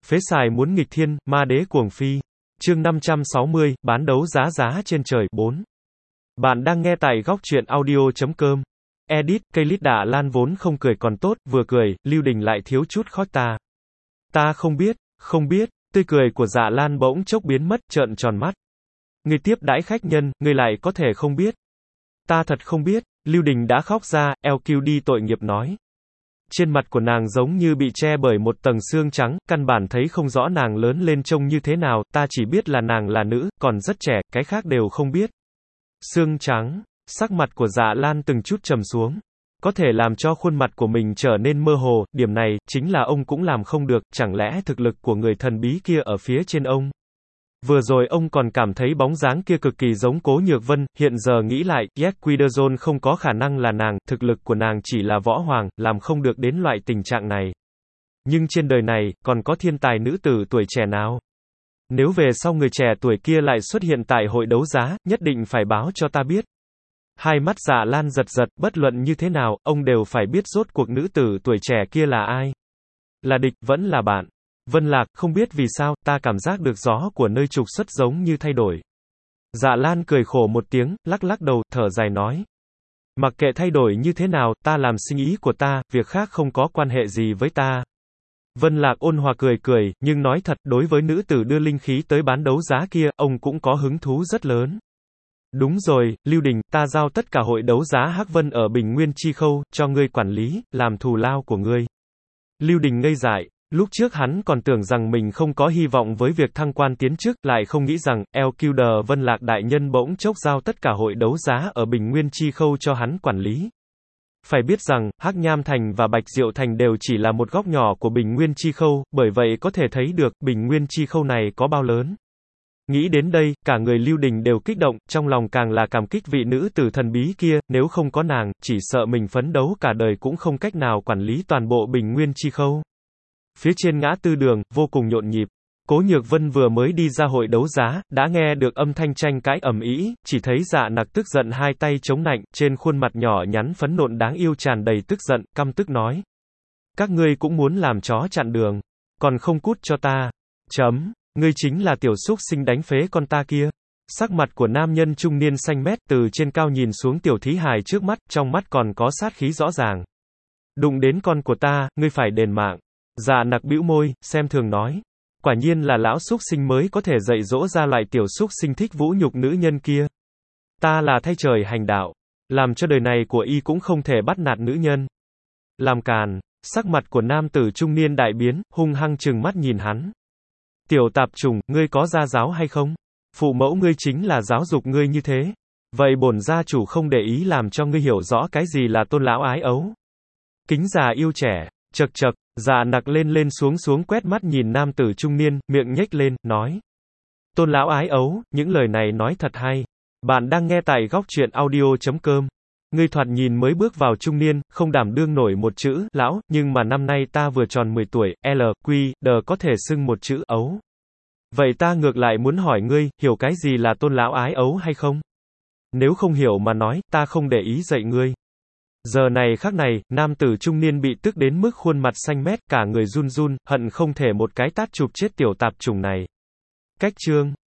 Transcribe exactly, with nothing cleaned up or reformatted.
Phế xài muốn nghịch thiên, ma đế cuồng phi. Chương năm trăm sáu mươi, bán đấu giá giá trên trời, bốn. Bạn đang nghe tại góc truyện audio chấm com. Edit, cây lít đạ Lan vốn không cười còn tốt, vừa cười, Lưu Đình lại thiếu chút khóc ta. Ta không biết, không biết, tươi cười của Dạ Lan bỗng chốc biến mất, trợn tròn mắt. Người tiếp đãi khách nhân, người lại có thể không biết. Ta thật không biết, Lưu Đình đã khóc ra, eo kiu đi tội nghiệp nói. Trên mặt của nàng giống như bị che bởi một tầng xương trắng, căn bản thấy không rõ nàng lớn lên trông như thế nào, ta chỉ biết là nàng là nữ, còn rất trẻ, cái khác đều không biết. Xương trắng, sắc mặt của Dạ Lan từng chút trầm xuống. Có thể làm cho khuôn mặt của mình trở nên mơ hồ, điểm này, chính là ông cũng làm không được, chẳng lẽ thực lực của người thần bí kia ở phía trên ông. Vừa rồi ông còn cảm thấy bóng dáng kia cực kỳ giống Cố Nhược Vân, hiện giờ nghĩ lại, Yes Quiderzone không có khả năng là nàng, thực lực của nàng chỉ là võ hoàng, làm không được đến loại tình trạng này. Nhưng trên đời này, còn có thiên tài nữ tử tuổi trẻ nào? Nếu về sau người trẻ tuổi kia lại xuất hiện tại hội đấu giá, nhất định phải báo cho ta biết. Hai mắt Dạ Lan giật giật, bất luận như thế nào, ông đều phải biết rốt cuộc nữ tử tuổi trẻ kia là ai. Là địch, vẫn là bạn. Vân Lạc, không biết vì sao, ta cảm giác được gió của nơi trục xuất giống như thay đổi. Dạ Lan cười khổ một tiếng, lắc lắc đầu, thở dài nói. Mặc kệ thay đổi như thế nào, ta làm sinh ý của ta, việc khác không có quan hệ gì với ta. Vân Lạc ôn hòa cười cười, nhưng nói thật, đối với nữ tử đưa linh khí tới bán đấu giá kia, ông cũng có hứng thú rất lớn. Đúng rồi, Lưu Đình, ta giao tất cả hội đấu giá Hắc Vân ở Bình Nguyên Chi Khâu, cho ngươi quản lý, làm thù lao của ngươi. Lưu Đình ngây dại. Lúc trước hắn còn tưởng rằng mình không có hy vọng với việc thăng quan tiến chức, lại không nghĩ rằng, eo kiu đờ Vân Lạc đại nhân bỗng chốc giao tất cả hội đấu giá ở Bình Nguyên Chi Khâu cho hắn quản lý. Phải biết rằng, Hắc Nham Thành và Bạch Diệu Thành đều chỉ là một góc nhỏ của Bình Nguyên Chi Khâu, bởi vậy có thể thấy được, Bình Nguyên Chi Khâu này có bao lớn. Nghĩ đến đây, cả người Lưu Đình đều kích động, trong lòng càng là cảm kích vị nữ tử thần bí kia, nếu không có nàng, chỉ sợ mình phấn đấu cả đời cũng không cách nào quản lý toàn bộ Bình Nguyên Chi Khâu. Phía trên ngã tư đường, vô cùng nhộn nhịp. Cố Nhược Vân vừa mới đi ra hội đấu giá, đã nghe được âm thanh tranh cãi ầm ĩ, chỉ thấy Dạ Nặc tức giận hai tay chống nạnh, trên khuôn mặt nhỏ nhắn phấn nộn đáng yêu tràn đầy tức giận, căm tức nói. Các ngươi cũng muốn làm chó chặn đường, còn không cút cho ta. Chấm, ngươi chính là tiểu súc sinh đánh phế con ta kia. Sắc mặt của nam nhân trung niên xanh mét từ trên cao nhìn xuống tiểu thí hài trước mắt, trong mắt còn có sát khí rõ ràng. Đụng đến con của ta, ngươi phải đền mạng. Dạ Nặc bĩu môi, xem thường nói. Quả nhiên là lão súc sinh mới có thể dạy dỗ ra loại tiểu súc sinh thích vũ nhục nữ nhân kia. Ta là thay trời hành đạo. Làm cho đời này của y cũng không thể bắt nạt nữ nhân. Làm càn, sắc mặt của nam tử trung niên đại biến, hung hăng trừng mắt nhìn hắn. Tiểu tạp trùng, ngươi có gia giáo hay không? Phụ mẫu ngươi chính là giáo dục ngươi như thế. Vậy bổn gia chủ không để ý làm cho ngươi hiểu rõ cái gì là tôn lão ái ấu. Kính già yêu trẻ, chậc chậc. Dạ Nặc lên lên xuống xuống quét mắt nhìn nam tử trung niên, miệng nhếch lên, nói. Tôn lão ái ấu, những lời này nói thật hay. Bạn đang nghe tại góc truyện audio chấm com. Ngươi thoạt nhìn mới bước vào trung niên, không đảm đương nổi một chữ, lão, nhưng mà năm nay ta vừa tròn mười tuổi, L, Q, D có thể xưng một chữ ấu. Vậy ta ngược lại muốn hỏi ngươi, hiểu cái gì là tôn lão ái ấu hay không? Nếu không hiểu mà nói, ta không để ý dạy ngươi. Giờ này khắc này, nam tử trung niên bị tức đến mức khuôn mặt xanh mét, cả người run run, hận không thể một cái tát chụp chết tiểu tạp chủng này. Cách chương